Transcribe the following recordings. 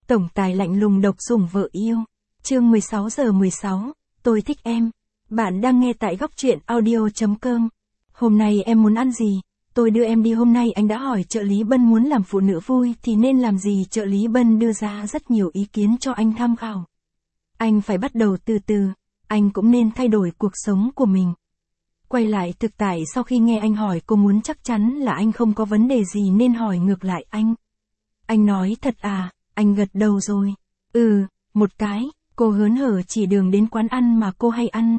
Tổng tài lạnh lùng độc sủng vợ yêu. Chương 16:16, tôi thích em. Bạn đang nghe tại góc truyện audio.com. Hôm nay em muốn ăn gì? Tôi đưa em đi. Hôm nay anh đã hỏi trợ lý Bân muốn làm phụ nữ vui thì nên làm gì. Trợ lý Bân đưa ra rất nhiều ý kiến cho anh tham khảo. Anh phải bắt đầu từ từ, anh cũng nên thay đổi cuộc sống của mình. Quay lại thực tại sau khi nghe anh hỏi cô muốn chắc chắn là anh không có vấn đề gì nên hỏi ngược lại anh. Anh nói thật à, anh gật đầu rồi. Một cái, cô hớn hở chỉ đường đến quán ăn mà cô hay ăn.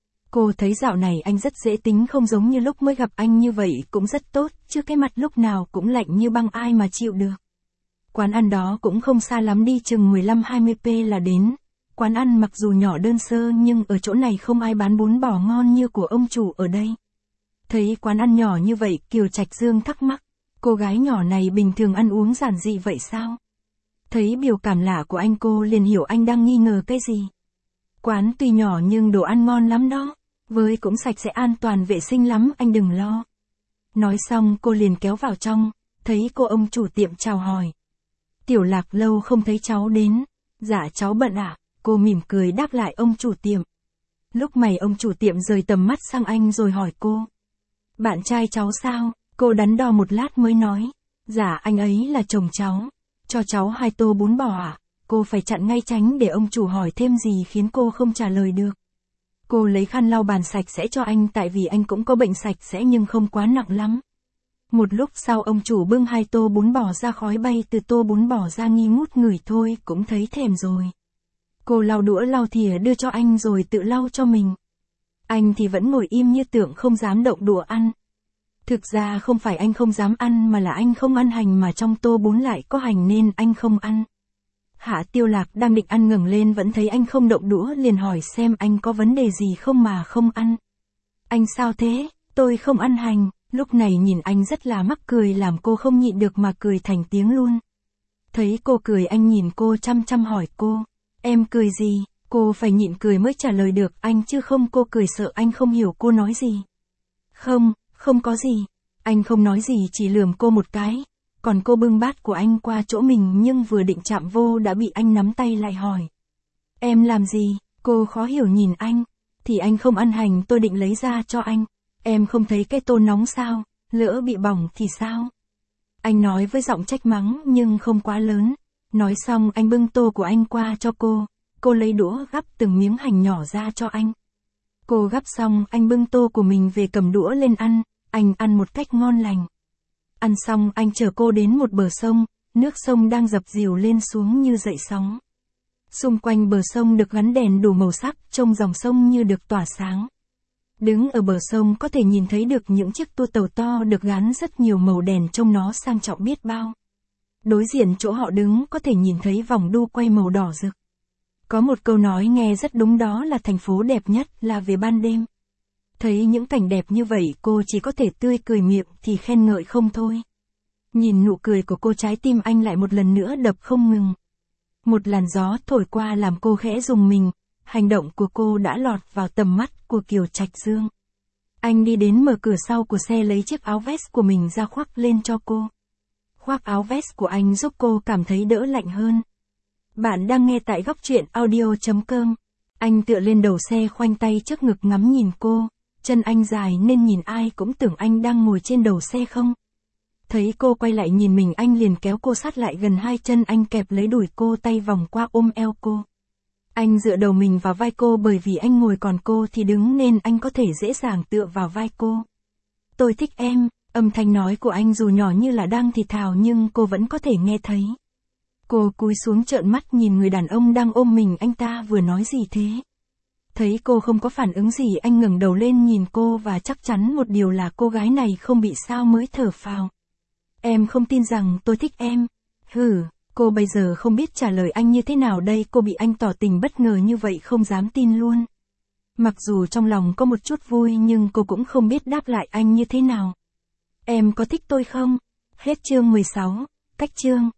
Cô thấy dạo này anh rất dễ tính, không giống như lúc mới gặp anh, như vậy cũng rất tốt, chứ cái mặt lúc nào cũng lạnh như băng, ai mà chịu được. Quán ăn đó cũng không xa lắm, đi chừng 15-20 p là đến. Quán ăn mặc dù nhỏ đơn sơ nhưng ở chỗ này không ai bán bún bò ngon như của ông chủ ở đây. Thấy quán ăn nhỏ như vậy, Kiều Trạch Dương thắc mắc, cô gái nhỏ này bình thường ăn uống giản dị vậy sao? Thấy biểu cảm lạ của anh, cô liền hiểu anh đang nghi ngờ cái gì. Quán tuy nhỏ nhưng đồ ăn ngon lắm đó, với cũng sạch sẽ an toàn vệ sinh lắm, anh đừng lo. Nói xong cô liền kéo vào trong, thấy cô ông chủ tiệm chào hỏi. Tiểu Lạc, lâu không thấy cháu đến. Dạ cháu bận ạ. Cô mỉm cười đáp lại ông chủ tiệm. Lúc này ông chủ tiệm rời tầm mắt sang anh rồi hỏi cô. Bạn trai cháu sao? Cô đắn đo một lát mới nói. Dạ anh ấy là chồng cháu. Cho cháu 2 tô bún bò ạ. Cô phải chặn ngay tránh để ông chủ hỏi thêm gì khiến cô không trả lời được. Cô lấy khăn lau bàn sạch sẽ cho anh, tại vì anh cũng có bệnh sạch sẽ nhưng không quá nặng lắm. Một lúc sau ông chủ bưng 2 tô bún bò ra, khói bay từ tô bún bò ra nghi ngút, ngửi thôi cũng thấy thèm rồi. Cô lau đũa lau thìa đưa cho anh rồi tự lau cho mình. Anh thì vẫn ngồi im như tượng, không dám động đũa ăn. Thực ra không phải anh không dám ăn mà là anh không ăn hành, mà trong tô bún lại có hành nên anh không ăn. Hạ Tiêu Lạc đang định ăn ngẩng lên vẫn thấy anh không động đũa, liền hỏi xem anh có vấn đề gì không mà không ăn. Anh sao thế? Tôi không ăn hành. Lúc này nhìn anh rất là mắc cười, làm cô không nhịn được mà cười thành tiếng luôn. Thấy cô cười, anh nhìn cô chăm chăm hỏi cô. Em cười gì? Cô phải nhịn cười mới trả lời được anh, chứ không cô cười sợ anh không hiểu cô nói gì. Không có gì. Anh không nói gì, chỉ lườm cô một cái. Còn cô bưng bát của anh qua chỗ mình nhưng vừa định chạm vô đã bị anh nắm tay lại hỏi. Em làm gì? Cô khó hiểu nhìn anh. Thì anh không ăn hành, tôi định lấy ra cho anh. Em không thấy cái tô nóng sao? Lỡ bị bỏng thì sao? Anh nói với giọng trách mắng nhưng không quá lớn. Nói xong anh bưng tô của anh qua cho cô. Cô lấy đũa gắp từng miếng hành nhỏ ra cho anh. Cô gắp xong anh bưng tô của mình về cầm đũa lên ăn. Anh ăn một cách ngon lành. Ăn xong anh chở cô đến một bờ sông. Nước sông đang dập dìu lên xuống như dậy sóng. Xung quanh bờ sông được gắn đèn đủ màu sắc, trông dòng sông như được tỏa sáng. Đứng ở bờ sông có thể nhìn thấy được những chiếc tua tàu to được gắn rất nhiều màu đèn, trông nó sang trọng biết bao. Đối diện chỗ họ đứng có thể nhìn thấy vòng đu quay màu đỏ rực. Có một câu nói nghe rất đúng, đó là thành phố đẹp nhất là về ban đêm. Thấy những cảnh đẹp như vậy cô chỉ có thể tươi cười, miệng thì khen ngợi không thôi. Nhìn nụ cười của cô, trái tim anh lại một lần nữa đập không ngừng. Một làn gió thổi qua làm cô khẽ rùng mình. Hành động của cô đã lọt vào tầm mắt của Kiều Trạch Dương. Anh đi đến mở cửa sau của xe, lấy chiếc áo vest của mình ra khoác lên cho cô. Khoác áo vest của anh giúp cô cảm thấy đỡ lạnh hơn. Bạn đang nghe tại góc truyện audio.com. Anh tựa lên đầu xe, khoanh tay trước ngực ngắm nhìn cô. Chân anh dài nên nhìn ai cũng tưởng anh đang ngồi trên đầu xe không. Thấy cô quay lại nhìn mình, anh liền kéo cô sát lại gần, 2 chân anh kẹp lấy đùi cô, tay vòng qua ôm eo cô. Anh dựa đầu mình vào vai cô, bởi vì anh ngồi còn cô thì đứng nên anh có thể dễ dàng tựa vào vai cô. Tôi thích em. Âm thanh nói của anh dù nhỏ như là đang thì thào nhưng cô vẫn có thể nghe thấy. Cô cúi xuống trợn mắt nhìn người đàn ông đang ôm mình, anh ta vừa nói gì thế? Thấy cô không có phản ứng gì, anh ngẩng đầu lên nhìn cô và chắc chắn một điều là cô gái này không bị sao mới thở phào. Em không tin rằng tôi thích em. Cô bây giờ không biết trả lời anh như thế nào đây, cô bị anh tỏ tình bất ngờ như vậy không dám tin luôn. Mặc dù trong lòng có một chút vui nhưng cô cũng không biết đáp lại anh như thế nào. Em có thích tôi không? Hết chương 16, cách chương.